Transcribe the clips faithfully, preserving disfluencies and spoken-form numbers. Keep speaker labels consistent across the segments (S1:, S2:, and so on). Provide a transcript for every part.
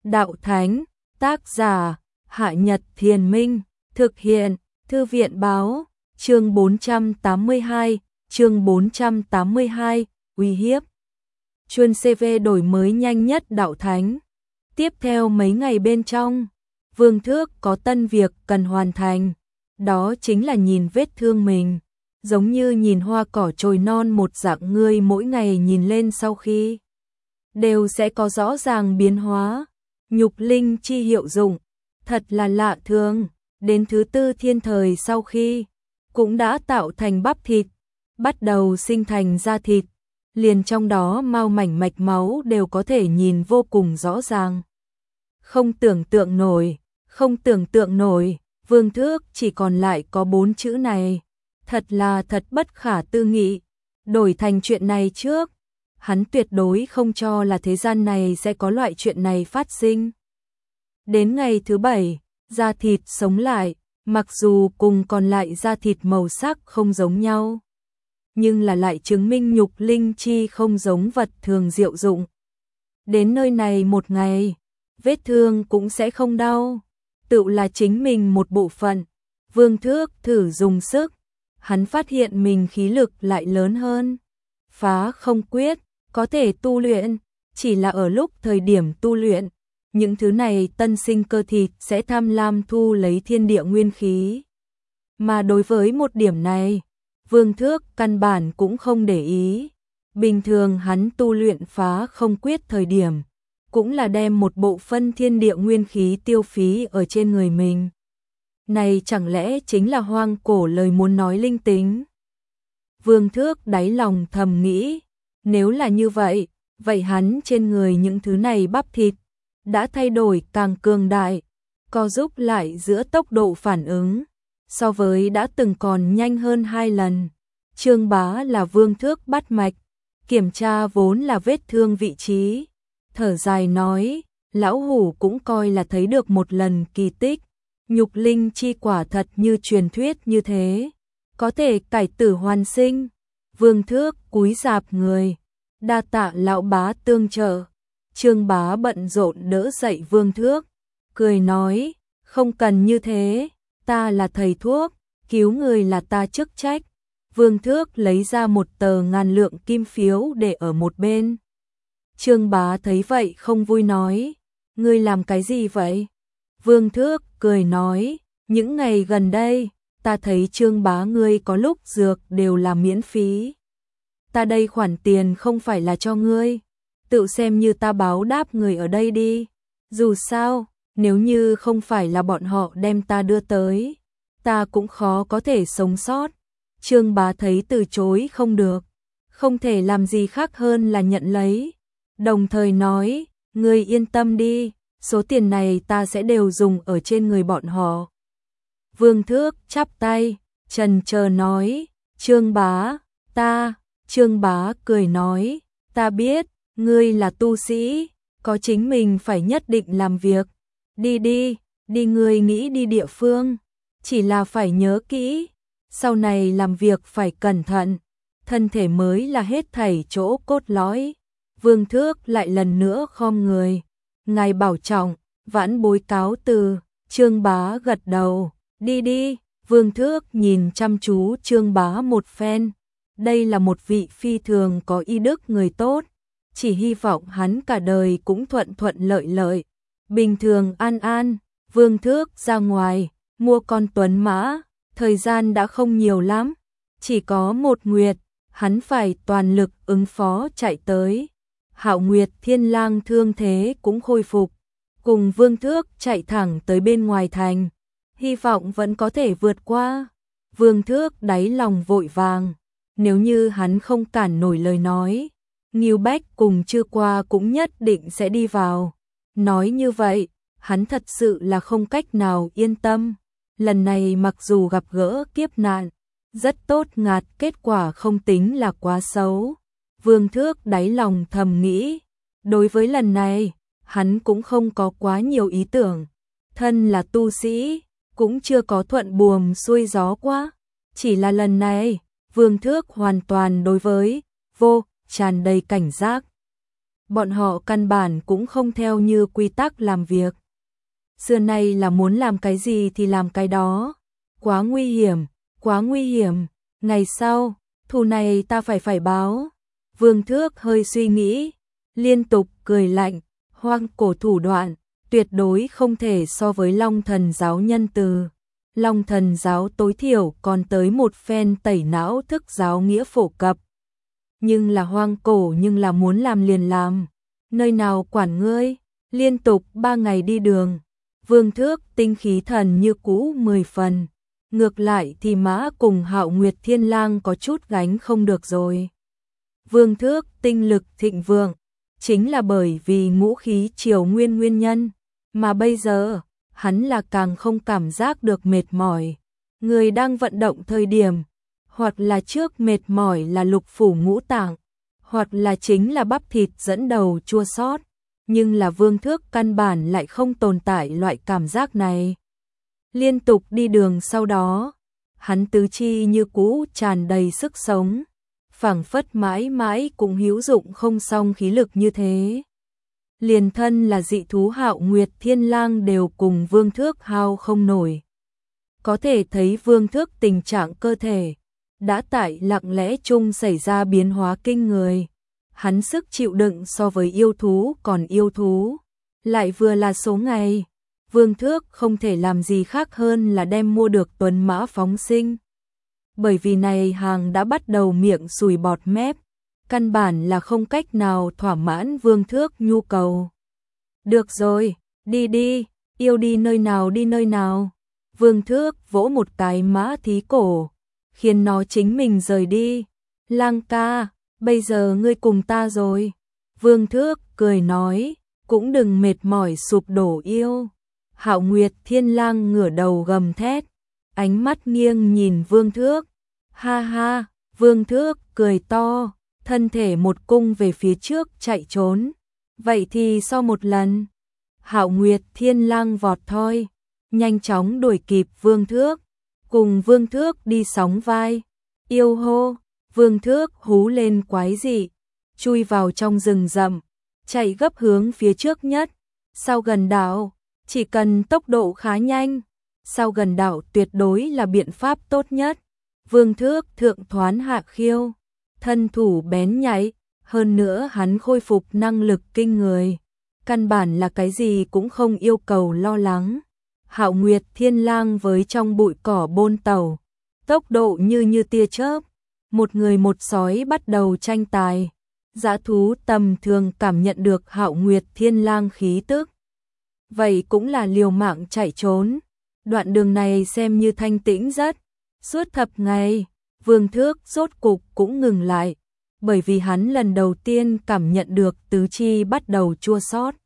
S1: đạo thánh, tác giả, Hạ Nhật Thiền Minh, thực hiện, Thư viện báo, chương bốn trăm tám mươi hai, chương bốn trăm tám mươi hai, uy hiếp. Chuyên xê vê đổi mới nhanh nhất đạo thánh. Tiếp theo mấy ngày bên trong, Vương Thước có tân việc cần hoàn thành, đó chính là nhìn vết thương mình, giống như nhìn hoa cỏ trồi non một dạng, người mỗi ngày nhìn lên sau khi đều sẽ có rõ ràng biến hóa. Nhục linh chi hiệu dụng, thật là lạ thường, đến thứ tư thiên thời sau khi cũng đã tạo thành bắp thịt, bắt đầu sinh thành da thịt, liền trong đó mao mảnh mạch máu đều có thể nhìn vô cùng rõ ràng. Không tưởng tượng nổi, không tưởng tượng nổi, Vương Thước chỉ còn lại có bốn chữ này, thật là thật bất khả tư nghị. Đổi thành chuyện này trước, hắn tuyệt đối không cho là thế gian này sẽ có loại chuyện này phát sinh. Đến ngày thứ bảy, da thịt sống lại, mặc dù cùng còn lại da thịt màu sắc không giống nhau, nhưng là lại chứng minh nhục linh chi không giống vật thường diệu dụng. Đến nơi này một ngày, vết thương cũng sẽ không đau, tự là chính mình một bộ phận. Vương Thước thử dùng sức, hắn phát hiện mình khí lực lại lớn hơn. Phá không quyết, có thể tu luyện, chỉ là ở lúc thời điểm tu luyện, những thứ này tân sinh cơ thịt sẽ tham lam thu lấy thiên địa nguyên khí. Mà đối với một điểm này, Vương Thước căn bản cũng không để ý. Bình thường hắn tu luyện phá không quyết thời điểm, cũng là đem một bộ phân thiên địa nguyên khí tiêu phí ở trên người mình. Này chẳng lẽ chính là hoang cổ lời muốn nói linh tính? Vương Thước đáy lòng thầm nghĩ, nếu là như vậy, vậy hắn trên người những thứ này bắp thịt đã thay đổi càng cường đại, co giúp lại giữa tốc độ phản ứng, so với đã từng còn nhanh hơn hai lần. Trương Bá là Vương Thước bắt mạch, kiểm tra vốn là vết thương vị trí, thở dài nói, lão hủ cũng coi là thấy được một lần kỳ tích, nhục linh chi quả thật như truyền thuyết như thế, có thể cải tử hoàn sinh. Vương Thước cúi rạp người, đa tạ lão bá tương trợ. Trương Bá bận rộn đỡ dậy Vương Thước, cười nói, không cần như thế, ta là thầy thuốc, cứu người là ta chức trách. Vương Thước lấy ra một tờ ngàn lượng kim phiếu để ở một bên. Trương Bá thấy vậy không vui nói, ngươi làm cái gì vậy? Vương Thước cười nói, những ngày gần đây, ta thấy Trương Bá ngươi có lúc dược đều là miễn phí. Ta đây khoản tiền không phải là cho ngươi, tự xem như ta báo đáp người ở đây đi. Dù sao, nếu như không phải là bọn họ đem ta đưa tới, ta cũng khó có thể sống sót. Trương Bá thấy từ chối không được, không thể làm gì khác hơn là nhận lấy, đồng thời nói, ngươi yên tâm đi, số tiền này ta sẽ đều dùng ở trên người bọn họ. Vương Thước chắp tay, trần chờ nói, Trương Bá, ta, Trương Bá cười nói, ta biết, ngươi là tu sĩ, có chính mình phải nhất định làm việc, đi đi, đi ngươi nghĩ đi địa phương, chỉ là phải nhớ kỹ, sau này làm việc phải cẩn thận, thân thể mới là hết thảy chỗ cốt lõi. Vương Thước lại lần nữa khom người, ngài bảo trọng, vãn bối cáo từ. Trương Bá gật đầu, đi đi. Vương Thước nhìn chăm chú Trương Bá một phen, đây là một vị phi thường có y đức người tốt, chỉ hy vọng hắn cả đời cũng thuận thuận lợi lợi, bình thường an an. Vương Thước ra ngoài, mua con tuấn mã, thời gian đã không nhiều lắm, chỉ có một nguyệt, hắn phải toàn lực ứng phó chạy tới. Hạo Nguyệt Thiên Lang thương thế cũng khôi phục, cùng Vương Thước chạy thẳng tới bên ngoài thành, hy vọng vẫn có thể vượt qua. Vương Thước đáy lòng vội vàng, nếu như hắn không cản nổi lời nói, Ngưu Bách cùng Chư Qua cũng nhất định sẽ đi vào. Nói như vậy, hắn thật sự là không cách nào yên tâm. Lần này mặc dù gặp gỡ kiếp nạn, rất tốt ngạt, kết quả không tính là quá xấu. Vương Thước đáy lòng thầm nghĩ, đối với lần này, hắn cũng không có quá nhiều ý tưởng. Thân là tu sĩ, cũng chưa có thuận buồm xuôi gió quá. Chỉ là lần này, Vương Thước hoàn toàn đối với vô tràn đầy cảnh giác. bọn họ căn bản cũng không theo như quy tắc làm việc. Xưa nay là muốn làm cái gì thì làm cái đó. Quá nguy hiểm, quá nguy hiểm, ngày sau, thù này ta phải phải báo. Vương Thước hơi suy nghĩ, liên tục cười lạnh, hoang cổ thủ đoạn, tuyệt đối không thể so với Long Thần giáo nhân từ. Long Thần giáo tối thiểu còn tới một phen tẩy não thức giáo nghĩa phổ cập. Nhưng là hoang cổ nhưng là muốn làm liền làm. Nơi nào quản ngươi, liên tục ba ngày đi đường. Vương Thước tinh khí thần như cũ mười phần. Ngược lại thì Mã cùng Hạo Nguyệt Thiên Lang có chút gánh không được rồi. Vương Thước tinh lực thịnh vượng, chính là bởi vì ngũ khí triều nguyên nguyên nhân, mà bây giờ, hắn là càng không cảm giác được mệt mỏi. Người đang vận động thời điểm, hoặc là trước mệt mỏi là lục phủ ngũ tạng, hoặc là chính là bắp thịt dẫn đầu chua xót, nhưng là Vương Thước căn bản lại không tồn tại loại cảm giác này. Liên tục đi đường sau đó, hắn tứ chi như cũ tràn đầy sức sống, phảng phất mãi mãi cũng hữu dụng không xong khí lực như thế. Liền thân là dị thú Hạo Nguyệt Thiên Lang đều cùng Vương Thước hao không nổi. Có thể thấy Vương Thước tình trạng cơ thể đã tại lặng lẽ chung xảy ra biến hóa kinh người. Hắn sức chịu đựng so với yêu thú còn yêu thú, lại vừa là số ngày. Vương Thước không thể làm gì khác hơn là đem mua được tuấn mã phóng sinh. Bởi vì này hàng đã bắt đầu miệng sùi bọt mép, căn bản là không cách nào thỏa mãn Vương Thước nhu cầu. Được rồi, đi đi, yêu đi nơi nào đi nơi nào. Vương Thước vỗ một cái mã thí cổ, khiến nó chính mình rời đi. Lang ca, bây giờ ngươi cùng ta rồi. Vương Thước cười nói, cũng đừng mệt mỏi sụp đổ yêu. Hạo Nguyệt Thiên Lang ngửa đầu gầm thét, ánh mắt nghiêng nhìn Vương Thước. Ha ha, Vương Thước cười to, thân thể một cung về phía trước chạy trốn. Vậy thì sau một lần, Hạo Nguyệt Thiên Lang vọt thoi, nhanh chóng đuổi kịp Vương Thước, cùng Vương Thước đi sóng vai. Yêu hô, Vương Thước hú lên quái dị, chui vào trong rừng rậm, chạy gấp hướng phía trước nhất. Sau gần đảo, chỉ cần tốc độ khá nhanh, sau gần đảo tuyệt đối là biện pháp tốt nhất. Vương Thước thượng thoán hạ khiêu, thân thủ bén nhạy, hơn nữa hắn khôi phục năng lực kinh người, căn bản là cái gì cũng không yêu cầu lo lắng. Hạo Nguyệt Thiên Lang với trong bụi cỏ bôn tàu, tốc độ như như tia chớp, một người một sói bắt đầu tranh tài. Dã thú tầm thường cảm nhận được Hạo Nguyệt Thiên Lang khí tức, vậy cũng là liều mạng chạy trốn. Đoạn đường này xem như thanh tĩnh rất. Suốt thập ngày, Vương Thước rốt cục cũng ngừng lại, bởi vì hắn lần đầu tiên cảm nhận được tứ chi bắt đầu chua xót,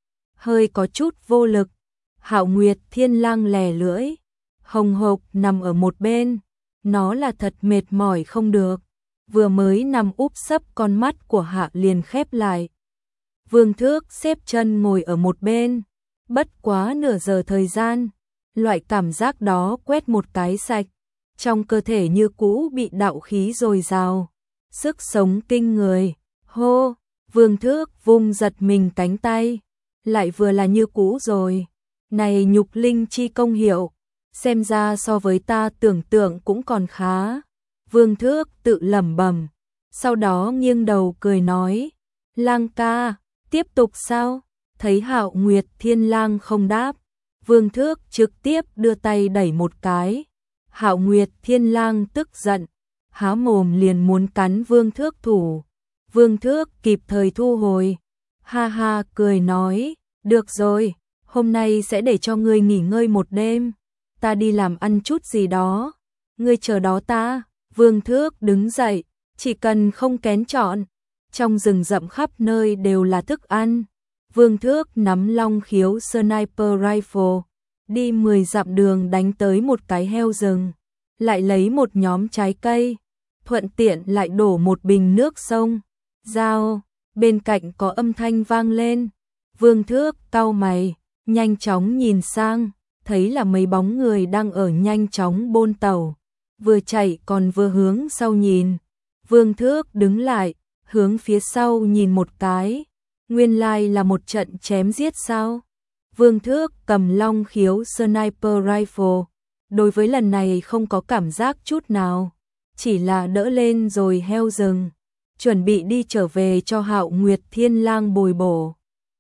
S1: hơi có chút vô lực. Hạo Nguyệt Thiên Lang lè lưỡi, hồng hộc nằm ở một bên, nó là thật mệt mỏi không được, vừa mới nằm úp sấp con mắt của Hạ liền khép lại. Vương Thước xếp chân ngồi ở một bên, bất quá nửa giờ thời gian, loại cảm giác đó quét một cái sạch, trong cơ thể như cũ bị đạo khí dồi dào, sức sống kinh người. Hô, Vương Thước vung giật mình cánh tay, lại vừa là như cũ rồi. Này nhục linh chi công hiệu, xem ra so với ta tưởng tượng cũng còn khá. Vương Thước tự lẩm bẩm, sau đó nghiêng đầu cười nói, Lang ca, tiếp tục sao? Thấy Hạo Nguyệt Thiên Lang không đáp, Vương Thước trực tiếp đưa tay đẩy một cái. Hạo Nguyệt Thiên Lang tức giận, há mồm liền muốn cắn Vương Thước thủ. Vương Thước kịp thời thu hồi, ha ha cười nói, được rồi, hôm nay sẽ để cho ngươi nghỉ ngơi một đêm, ta đi làm ăn chút gì đó, ngươi chờ đó ta. Vương Thước đứng dậy, chỉ cần không kén chọn, trong rừng rậm khắp nơi đều là thức ăn. Vương Thước nắm long khiếu sniper rifle, đi mười dặm đường đánh tới một cái heo rừng, lại lấy một nhóm trái cây, thuận tiện lại đổ một bình nước sông. Dao, bên cạnh có âm thanh vang lên. Vương Thước cau mày, nhanh chóng nhìn sang, thấy là mấy bóng người đang ở nhanh chóng bôn tàu, vừa chạy còn vừa hướng sau nhìn. Vương Thước đứng lại, hướng phía sau nhìn một cái, Nguyên lai là một trận chém giết sao? Vương Thước cầm long khiếu sniper rifle, đối với lần này không có cảm giác chút nào, chỉ là đỡ lên rồi heo rừng, chuẩn bị đi trở về cho Hạo Nguyệt Thiên Lang bồi bổ.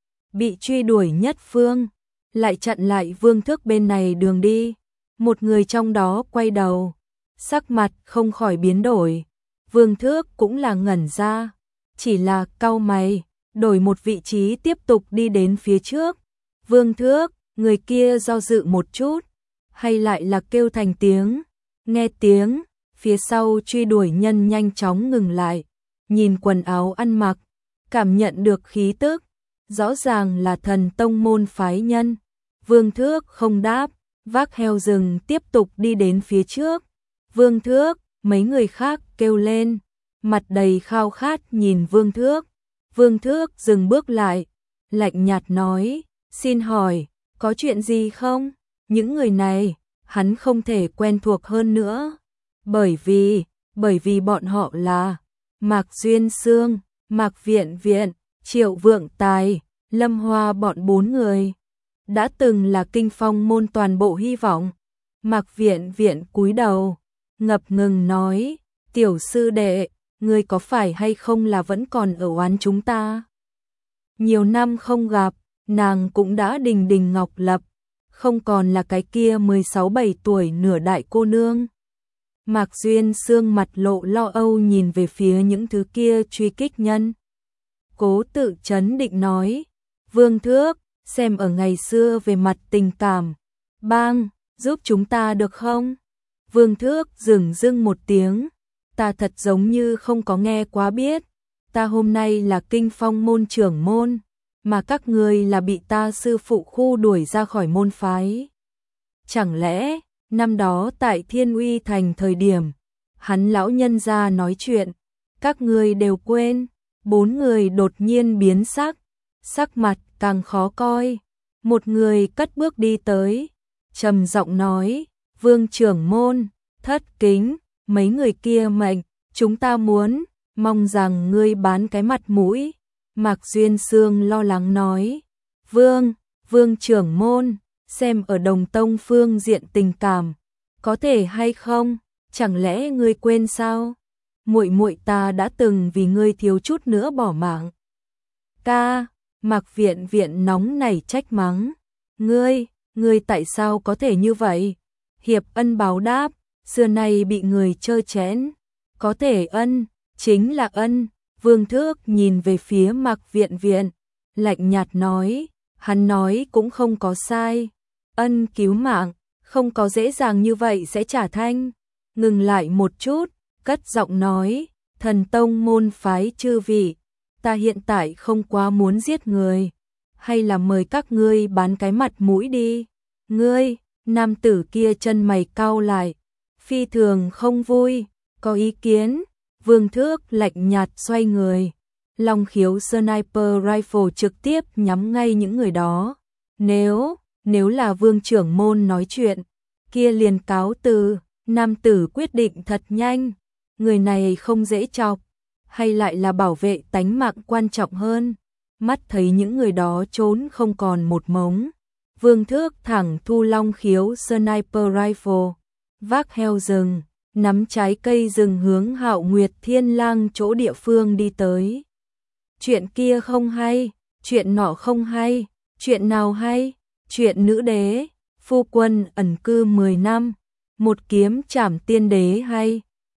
S1: Bị truy đuổi nhất phương, lại chặn lại Vương Thước bên này đường đi, một người trong đó quay đầu, sắc mặt không khỏi biến đổi. Vương Thước cũng là ngẩn ra, chỉ là cau mày, đổi một vị trí tiếp tục đi đến phía trước. Vương Thước, người kia do dự một chút, hay lại là kêu thành tiếng. Nghe tiếng, phía sau truy đuổi nhân nhanh chóng ngừng lại, nhìn quần áo ăn mặc, cảm nhận được khí tức, rõ ràng là thần tông môn phái nhân. Vương Thước không đáp, vác heo rừng tiếp tục đi đến phía trước. Vương Thước, mấy người khác kêu lên, mặt đầy khao khát nhìn Vương Thước. Vương Thước dừng bước lại, lạnh nhạt nói, xin hỏi, có chuyện gì không? Những người này, hắn không thể quen thuộc hơn nữa, bởi vì, bởi vì bọn họ là Mạc Duyên Sương, Mạc Viện Viện, Triệu Vượng Tài, Lâm Hoa bọn bốn người, đã từng là kinh phong môn toàn bộ hy vọng. Mạc Viện Viện cúi đầu, ngập ngừng nói, tiểu sư đệ, ngươi có phải hay không là vẫn còn ở oán chúng ta? Nhiều năm không gặp, nàng cũng đã đình đình ngọc lập, không còn là cái kia mười sáu bảy tuổi nửa đại cô nương. Mạc Duyên Sương mặt lộ lo âu nhìn về phía những thứ kia truy kích nhân. Cố tự chấn định nói, Vương Thước, xem ở ngày xưa về mặt tình cảm, bang, giúp chúng ta được không? Vương Thước dửng dưng một tiếng, ta thật giống như không có nghe quá biết, ta hôm nay là kinh phong môn trưởng môn, mà các ngươi là bị ta sư phụ khu đuổi ra khỏi môn phái. Chẳng lẽ, năm đó tại Thiên Uy Thành thời điểm, hắn lão nhân ra nói chuyện, các ngươi đều quên. Bốn người đột nhiên biến sắc, sắc mặt càng khó coi. Một người cất bước đi tới, trầm giọng nói, Vương trưởng môn, thất kính, mấy người kia mệnh, chúng ta muốn, mong rằng ngươi bán cái mặt mũi. Mạc Duyên Sương lo lắng nói, Vương, Vương trưởng môn, xem ở Đồng Tông phương diện tình cảm, có thể hay không, chẳng lẽ ngươi quên sao? Muội muội ta đã từng vì ngươi thiếu chút nữa bỏ mạng. Ca, Mạc Viện Viện nóng nảy trách mắng, ngươi, ngươi tại sao có thể như vậy? Hiệp ân báo đáp, xưa nay bị người chơ chẽn, có thể ân, chính là ân. Vương Thước nhìn về phía Mạc Viện Viện, lạnh nhạt nói, hắn nói cũng không có sai, ân cứu mạng, không có dễ dàng như vậy sẽ trả thanh. Ngừng lại một chút, cất giọng nói, thần tông môn phái chư vị, ta hiện tại không quá muốn giết người, hay là mời các ngươi bán cái mặt mũi đi. Ngươi, nam tử kia chân mày cau lại, phi thường không vui, có ý kiến. Vương Thước lạnh nhạt xoay người, long khiếu sniper rifle trực tiếp nhắm ngay những người đó. Nếu, nếu là Vương trưởng môn nói chuyện, kia liền cáo từ. Nam tử quyết định thật nhanh, người này không dễ chọc, hay lại là bảo vệ tánh mạng quan trọng hơn. Mắt thấy những người đó trốn không còn một mống, Vương Thước thẳng thu long khiếu sniper rifle, vác heo rừng, nắm trái cây rừng hướng Hạo Nguyệt Thiên Lang chỗ địa phương đi tới. Chuyện kia không hay, chuyện nọ không hay, chuyện nào hay? Chuyện nữ đế, phu quân ẩn cư mười năm, một kiếm trảm tiên đế hay?